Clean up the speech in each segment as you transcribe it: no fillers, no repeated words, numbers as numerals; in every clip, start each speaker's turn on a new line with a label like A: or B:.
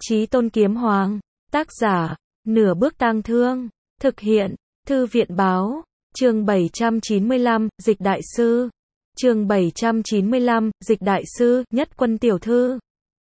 A: Chí Tôn Kiếm Hoàng, tác giả, Nửa Bước Tang Thương, thực hiện, Thư viện Báo, chương 795, Dịch Đại Sư, chương 795, Dịch Đại Sư, Nhất Quân tiểu thư.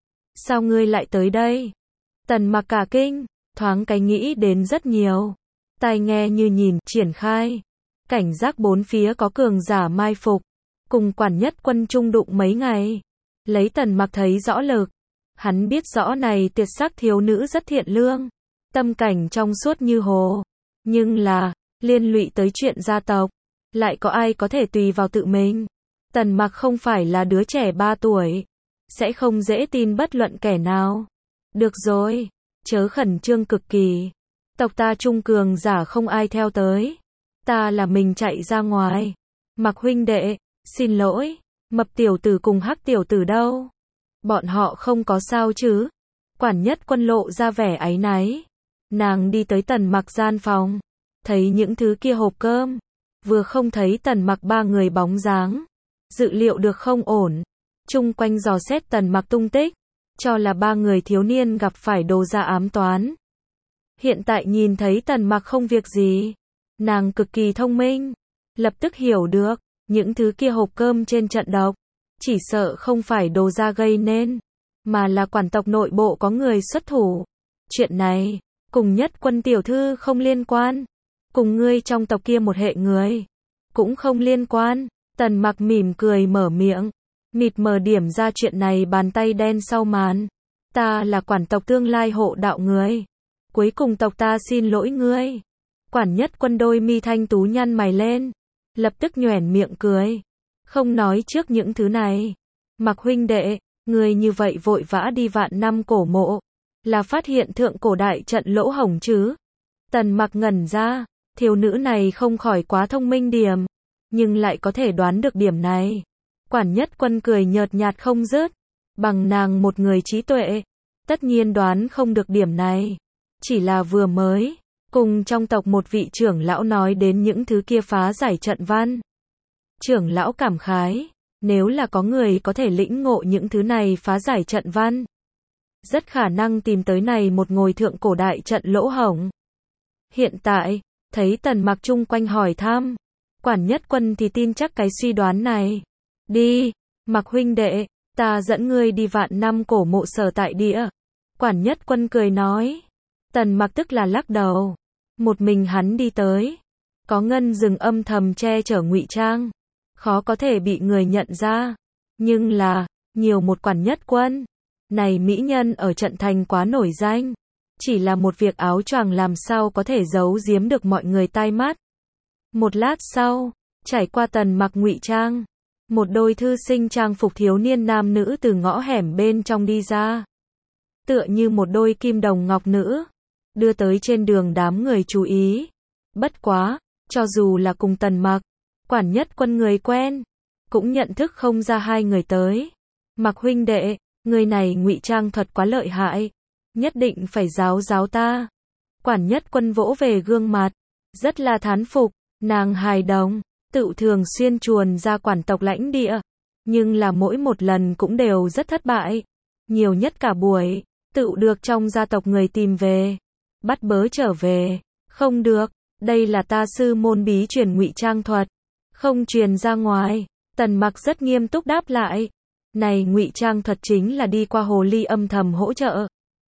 A: Sao ngươi lại tới đây? Tần Mặc cả kinh, thoáng cái nghĩ đến rất nhiều. Tai nghe như nhìn, triển khai. Cảnh giác bốn phía có cường giả mai phục. Cùng quản nhất quân chung đụng mấy ngày. Lấy Tần Mặc thấy rõ lực. Hắn biết rõ này tuyệt sắc thiếu nữ rất thiện lương. Tâm cảnh trong suốt như hồ. Nhưng là, liên lụy tới chuyện gia tộc. Lại có ai có thể tùy vào tự mình. Tần Mặc không phải là đứa trẻ 3 tuổi. Sẽ không dễ tin bất luận kẻ nào. Được rồi, chớ khẩn trương cực kỳ. Tộc ta trung cường giả không ai theo tới. Ta là mình chạy ra ngoài. Mặc huynh đệ, xin lỗi. Mập tiểu tử cùng Hắc tiểu tử đâu? Bọn họ không có sao chứ? Quản nhất quân lộ ra vẻ áy náy. Nàng đi tới Tần Mặc gian phòng. Thấy những thứ kia hộp cơm. Vừa không thấy Tần Mặc 3 người bóng dáng. Dự liệu được không ổn. Chung quanh dò xét Tần Mặc tung tích. Cho là 3 người thiếu niên gặp phải đồ ra ám toán. Hiện tại nhìn thấy Tần Mặc không việc gì. Nàng cực kỳ thông minh. Lập tức hiểu được. Những thứ kia hộp cơm trên trận độc. Chỉ sợ không phải đồ ra gây nên. Mà là quản tộc nội bộ có người xuất thủ. Chuyện này, cùng nhất quân tiểu thư không liên quan. Cùng ngươi trong tộc kia một hệ người. Cũng không liên quan. Tần Mặc mỉm cười mở miệng. Mịt mờ điểm ra chuyện này bàn tay đen sau màn. Ta là quản tộc tương lai hộ đạo người. Cuối cùng tộc ta xin lỗi ngươi. Quản nhất quân đôi mi thanh tú nhăn mày lên. Lập tức nhoẻn miệng cười. Không nói trước những thứ này. Mặc huynh đệ, ngươi như vậy vội vã đi vạn năm cổ mộ. Là phát hiện thượng cổ đại trận lỗ hổng chứ? Tần Mặc ngẩn ra. Thiếu nữ này không khỏi quá thông minh điểm. Nhưng lại có thể đoán được điểm này. Quản nhất quân cười nhợt nhạt không dứt. Bằng nàng một người trí tuệ. Tất nhiên đoán không được điểm này. Chỉ là vừa mới. Cùng trong tộc một vị trưởng lão nói đến những thứ kia phá giải trận văn. Trưởng lão cảm khái. Nếu là có người có thể lĩnh ngộ những thứ này phá giải trận văn. Rất khả năng tìm tới này một ngồi thượng cổ đại trận lỗ hổng. Hiện tại, thấy Tần Mặc chung quanh hỏi thăm. Quản nhất quân thì tin chắc cái suy đoán này. Đi, Mặc huynh đệ, ta dẫn ngươi đi vạn năm cổ mộ sở tại địa. Quản nhất quân cười nói. Tần Mặc tức là lắc đầu. Một mình hắn đi tới. Có ngân rừng âm thầm che chở ngụy trang. Khó có thể bị người nhận ra. Nhưng là, nhiều một quản nhất quân. Này mỹ nhân ở trận thành quá nổi danh. Chỉ là một việc áo choàng làm sao có thể giấu giếm được mọi người tai mắt. Một lát sau, trải qua Tần Mặc ngụy trang. Một đôi thư sinh trang phục thiếu niên nam nữ từ ngõ hẻm bên trong đi ra. Tựa như một đôi kim đồng ngọc nữ. Đưa tới trên đường đám người chú ý. Bất quá, cho dù là cùng Tần Mặc, quản nhất quân người quen, cũng nhận thức không ra hai người tới. Mặc huynh đệ, người này ngụy trang thuật quá lợi hại. Nhất định phải giáo giáo ta. Quản nhất quân vỗ về gương mặt. Rất là thán phục, nàng hài đồng. Tự thường xuyên chuồn ra quản tộc lãnh địa. Nhưng là mỗi một lần cũng đều rất thất bại. Nhiều nhất cả buổi, tự được trong gia tộc người tìm về. Bắt bớ trở về. Không được, đây là ta sư môn bí truyền ngụy trang thuật. Không truyền ra ngoài. Tần Mặc rất nghiêm túc đáp lại. Này ngụy trang thuật chính là đi qua hồ ly âm thầm hỗ trợ.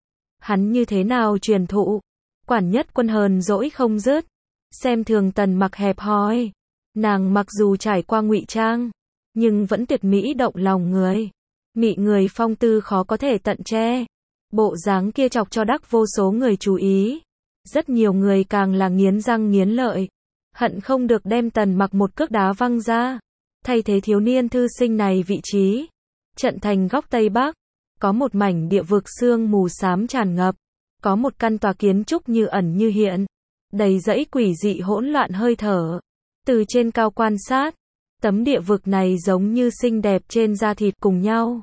A: Hắn như thế nào truyền thụ? Quản nhất quân hờn dỗi không dứt. Xem thường Tần Mặc hẹp hòi. Nàng mặc dù trải qua ngụy trang, nhưng vẫn tuyệt mỹ động lòng người. Mị người phong tư khó có thể tận che. Bộ dáng kia chọc cho đắc vô số người chú ý. Rất nhiều người càng là nghiến răng nghiến lợi. Hận không được đem Tần Mặc một cước đá văng ra. Thay thế thiếu niên thư sinh này vị trí. Trận thành góc Tây Bắc. Có một mảnh địa vực sương mù xám tràn ngập. Có một căn tòa kiến trúc như ẩn như hiện. Đầy dãy quỷ dị hỗn loạn hơi thở. Từ trên cao quan sát, tấm địa vực này giống như xinh đẹp trên da thịt cùng nhau.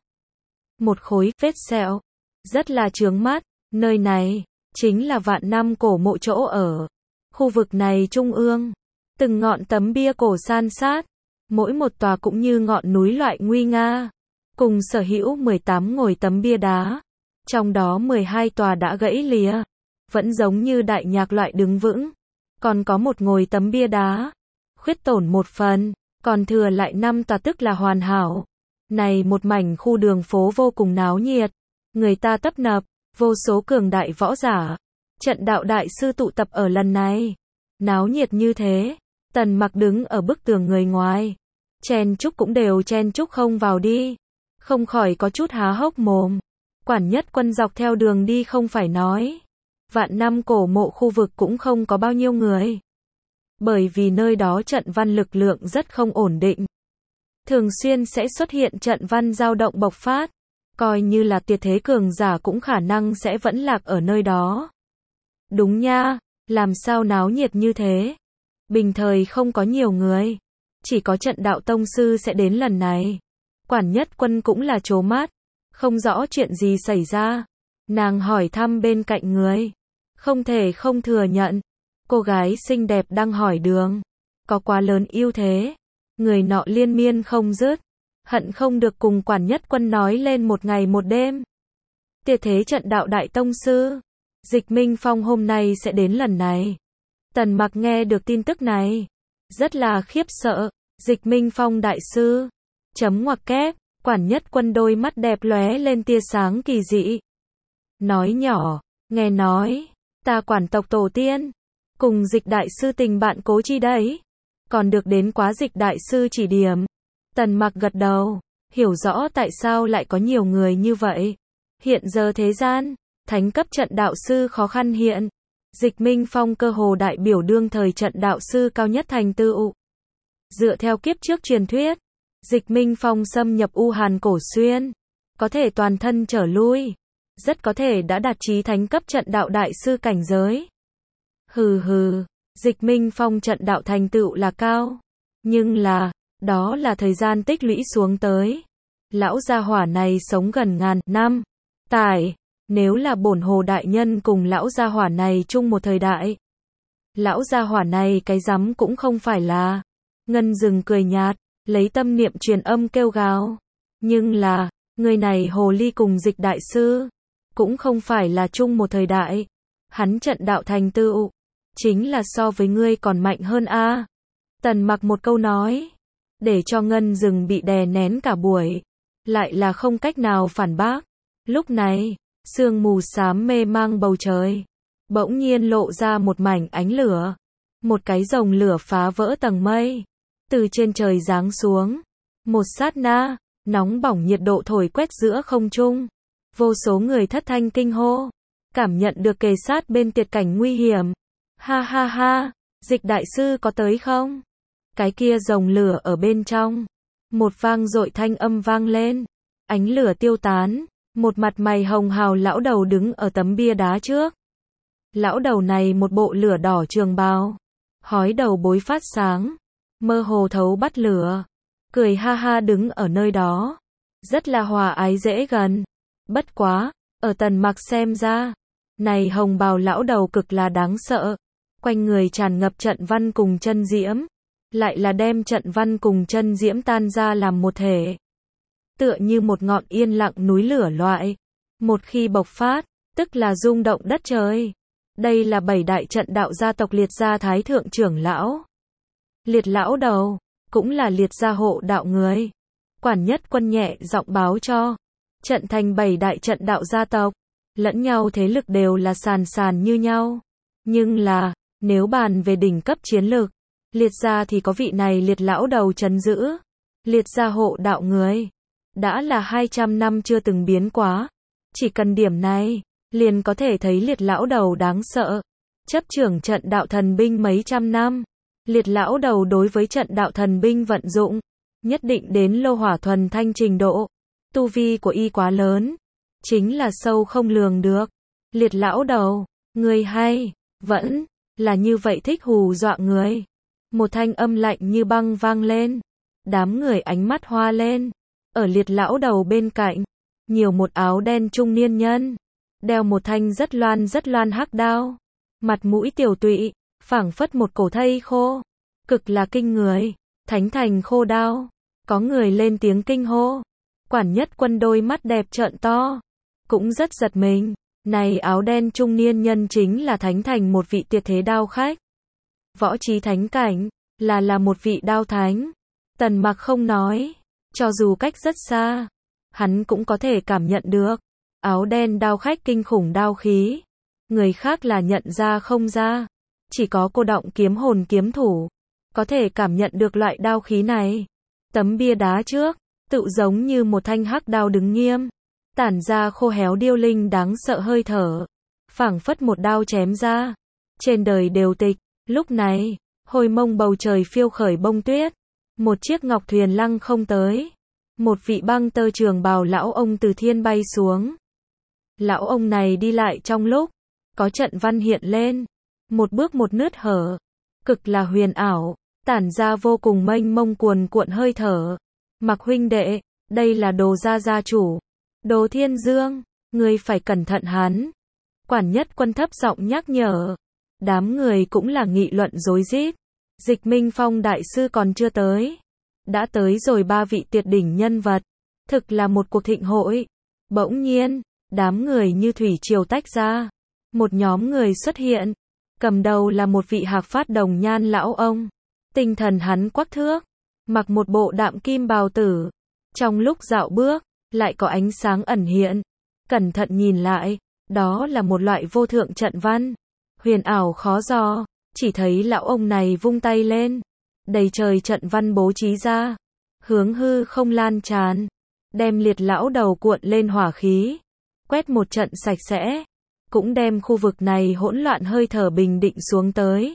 A: Một khối vết sẹo, rất là chướng mắt. Nơi này, chính là vạn năm cổ mộ chỗ ở. Khu vực này trung ương, từng ngọn tấm bia cổ san sát. Mỗi một tòa cũng như ngọn núi loại nguy nga. Cùng sở hữu 18 ngồi tấm bia đá. trong đó 12 tòa đã gãy lìa, vẫn giống như đại nhạc loại đứng vững, còn có một ngồi tấm bia đá, khuyết tổn một phần, còn thừa lại 5 tòa tức là hoàn hảo. Này một mảnh khu đường phố vô cùng náo nhiệt, người ta tấp nập, vô số cường đại võ giả, trận đạo đại sư tụ tập ở lần này. Náo nhiệt như thế, Tần Mặc đứng ở bức tường người ngoài, chen chúc cũng đều chen chúc không vào đi, không khỏi có chút há hốc mồm. Quản Nhất Quân dọc theo đường đi không phải nói, Vạn Năm cổ mộ khu vực cũng không có bao nhiêu người, bởi vì nơi đó trận văn lực lượng rất không ổn định, thường xuyên sẽ xuất hiện trận văn dao động bộc phát, coi như là tuyệt thế cường giả cũng khả năng sẽ vẫn lạc ở nơi đó. Đúng nha, làm sao náo nhiệt như thế? Bình thời không có nhiều người, chỉ có trận đạo tông sư sẽ đến lần này. Quản Nhất Quân cũng là trố mắt, không rõ chuyện gì xảy ra. Nàng hỏi thăm bên cạnh người, không thể không thừa nhận, cô gái xinh đẹp đang hỏi đường, có quá lớn ưu thế. Người nọ liên miên không dứt, hận không được cùng Quản Nhất Quân nói lên một ngày một đêm. Tuyệt thế trận đạo đại tông sư, Dịch Minh Phong hôm nay sẽ đến lần này. Tần Mặc nghe được tin tức này, rất là khiếp sợ. Dịch Minh Phong đại sư, chấm ngoặc kép. Quản Nhất Quân đôi mắt đẹp lóe lên tia sáng kỳ dị. Nói nhỏ, nghe nói, ta Quản tộc tổ tiên, cùng Dịch đại sư tình bạn cố chi đấy, còn được đến quá Dịch đại sư chỉ điểm. Tần Mặc gật đầu, hiểu rõ tại sao lại có nhiều người như vậy. Hiện giờ thế gian, thánh cấp trận đạo sư khó khăn hiện. Dịch Minh Phong cơ hồ đại biểu đương thời trận đạo sư cao nhất thành tựu. Dựa theo kiếp trước truyền thuyết, Dịch Minh Phong xâm nhập U Hàn Cổ Xuyên, có thể toàn thân trở lui, rất có thể đã đạt chí thánh cấp trận đạo đại sư cảnh giới. Hừ hừ, Dịch Minh Phong trận đạo thành tựu là cao, nhưng là, đó là thời gian tích lũy xuống tới. Lão gia hỏa này sống gần ngàn năm, tải, nếu là bổn hồ đại nhân cùng lão gia hỏa này chung một thời đại. Lão gia hỏa này cái rắm cũng không phải là. Ngân Dừng cười nhạt, lấy tâm niệm truyền âm kêu gào. Nhưng là, người này hồ ly cùng Dịch đại sư, cũng không phải là chung một thời đại. Hắn trận đạo thành tựu, chính là so với ngươi còn mạnh hơn a. Tần Mặc một câu nói, để cho Ngân Dừng bị đè nén cả buổi, lại là không cách nào phản bác. Lúc này, sương mù xám mê mang bầu trời, bỗng nhiên lộ ra một mảnh ánh lửa. Một cái rồng lửa phá vỡ tầng mây, từ trên trời giáng xuống. Một sát na, nóng bỏng nhiệt độ thổi quét giữa không trung. Vô số người thất thanh kinh hô, cảm nhận được kề sát bên tuyệt cảnh nguy hiểm. Ha ha ha, Dịch đại sư có tới không? Cái kia rồng lửa ở bên trong. Một vang dội thanh âm vang lên, ánh lửa tiêu tán. Một mặt mày hồng hào lão đầu đứng ở tấm bia đá trước. Lão đầu này một bộ lửa đỏ trường bào, hói đầu bối phát sáng, mơ hồ thấu bắt lửa, cười ha ha đứng ở nơi đó, rất là hòa ái dễ gần. Bất quá, ở Tần Mặc xem ra, này hồng bào lão đầu cực là đáng sợ, quanh người tràn ngập trận văn cùng chân diễm, lại là đem trận văn cùng chân diễm tan ra làm một thể. Tựa như một ngọn yên lặng núi lửa loại, một khi bộc phát, tức là rung động đất trời. Đây là 7 đại trận đạo gia tộc Liệt gia thái thượng trưởng lão. Liệt lão đầu, cũng là Liệt gia hộ đạo người. Quản Nhất Quân nhẹ giọng báo cho, trận thành 7 đại trận đạo gia tộc, lẫn nhau thế lực đều là sàn sàn như nhau. Nhưng là, nếu bàn về đỉnh cấp chiến lược, Liệt gia thì có vị này Liệt lão đầu trấn giữ. Liệt gia hộ đạo người, đã là 200 năm chưa từng biến quá. Chỉ cần điểm này, liền có thể thấy Liệt lão đầu đáng sợ. Chấp trưởng trận đạo thần binh mấy trăm năm, Liệt lão đầu đối với trận đạo thần binh vận dụng, nhất định đến lô hỏa thuần thanh trình độ. Tu vi của y quá lớn, chính là sâu không lường được. Liệt lão đầu, người hay, vẫn là như vậy thích hù dọa người. Một thanh âm lạnh như băng vang lên. Đám người ánh mắt hoa lên. Ở Liệt lão đầu bên cạnh, nhiều một áo đen trung niên nhân, đeo một thanh rất loan hắc đao, mặt mũi tiểu tụy, phảng phất một cổ thây khô, cực là kinh người. Thánh thành khô đao. Có người lên tiếng kinh hô. Quản Nhất Quân đôi mắt đẹp trợn to, cũng rất giật mình. Này áo đen trung niên nhân chính là thánh thành một vị tuyệt thế đao khách. Võ trí thánh cảnh, là một vị đao thánh. Tần Mặc không nói, cho dù cách rất xa, hắn cũng có thể cảm nhận được. Áo đen đao khách kinh khủng đao khí. Người khác là nhận ra không ra. Chỉ có cô Động kiếm hồn kiếm thủ có thể cảm nhận được loại đao khí này. Tấm bia đá trước, tự giống như một thanh hắc đao đứng nghiêm, tản ra khô héo điêu linh đáng sợ hơi thở, phảng phất một đao chém ra. Trên đời đều tịch, lúc này, hồi mông bầu trời phiêu khởi bông tuyết, một chiếc ngọc thuyền lăng không tới, một vị băng tơ trường bào lão ông từ thiên bay xuống. Lão ông này đi lại trong lúc, có trận văn hiện lên, một bước một nứt hở, cực là huyền ảo, tản ra vô cùng mênh mông cuồn cuộn hơi thở. Mặc huynh đệ, đây là Đồ gia gia chủ, Đồ Thiên Dương, ngươi phải cẩn thận hắn. Quản nhất quân thấp giọng nhắc nhở. Đám người cũng là nghị luận rối rít. Dịch Minh Phong đại sư còn chưa tới, đã tới rồi 3 vị tuyệt đỉnh nhân vật, thực là một cuộc thịnh hội. Bỗng nhiên, đám người như thủy triều tách ra, một nhóm người xuất hiện, cầm đầu là một vị hạc phát đồng nhan lão ông. Tinh thần hắn quắc thước, mặc một bộ đạm kim bào tử, trong lúc dạo bước, lại có ánh sáng ẩn hiện. Cẩn thận nhìn lại, đó là một loại vô thượng trận văn, huyền ảo khó dò. Chỉ thấy lão ông này vung tay lên, đầy trời trận văn bố trí ra, hướng hư không lan tràn, đem liệt lão đầu cuộn lên hỏa khí, quét một trận sạch sẽ, cũng đem khu vực này hỗn loạn hơi thở bình định xuống tới.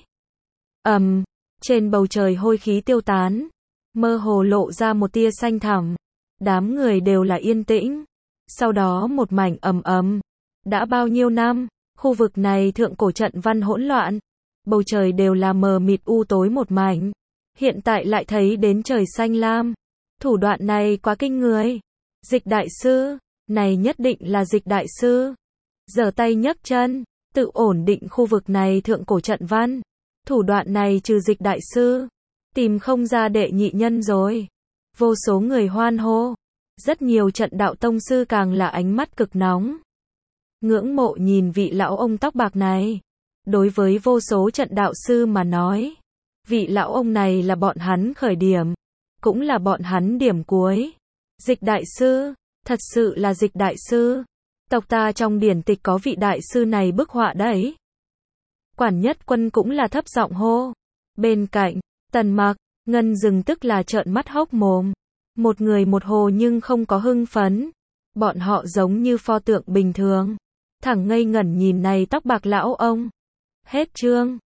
A: Trên bầu trời hôi khí tiêu tán, mơ hồ lộ ra một tia xanh thẳm. Đám người đều là yên tĩnh. Sau đó một mảnh ầm. Đã bao nhiêu năm, khu vực này thượng cổ trận văn hỗn loạn, bầu trời đều là mờ mịt u tối một mảnh. Hiện tại lại thấy đến trời xanh lam. Thủ đoạn này quá kinh người. Dịch đại sư, này nhất định là Dịch đại sư. Giở tay nhấc chân, tự ổn định khu vực này thượng cổ trận văn. Thủ đoạn này trừ Dịch đại sư, tìm không ra đệ nhị nhân rồi. Vô số người hoan hô. Rất nhiều trận đạo tông sư càng là ánh mắt cực nóng. Ngưỡng mộ nhìn vị lão ông tóc bạc này. Đối với vô số trận đạo sư mà nói, vị lão ông này là bọn hắn khởi điểm, cũng là bọn hắn điểm cuối. Dịch đại sư, thật sự là Dịch đại sư. Tộc ta trong điển tịch có vị đại sư này bức họa đấy. Quản nhất quân cũng là thấp giọng hô. Bên cạnh, Tần Mặc, Ngân Dừng tức là trợn mắt hốc mồm. Một người một hồ nhưng không có hưng phấn. Bọn họ giống như pho tượng bình thường, thẳng ngây ngẩn nhìn này tóc bạc lão ông. Hết chương.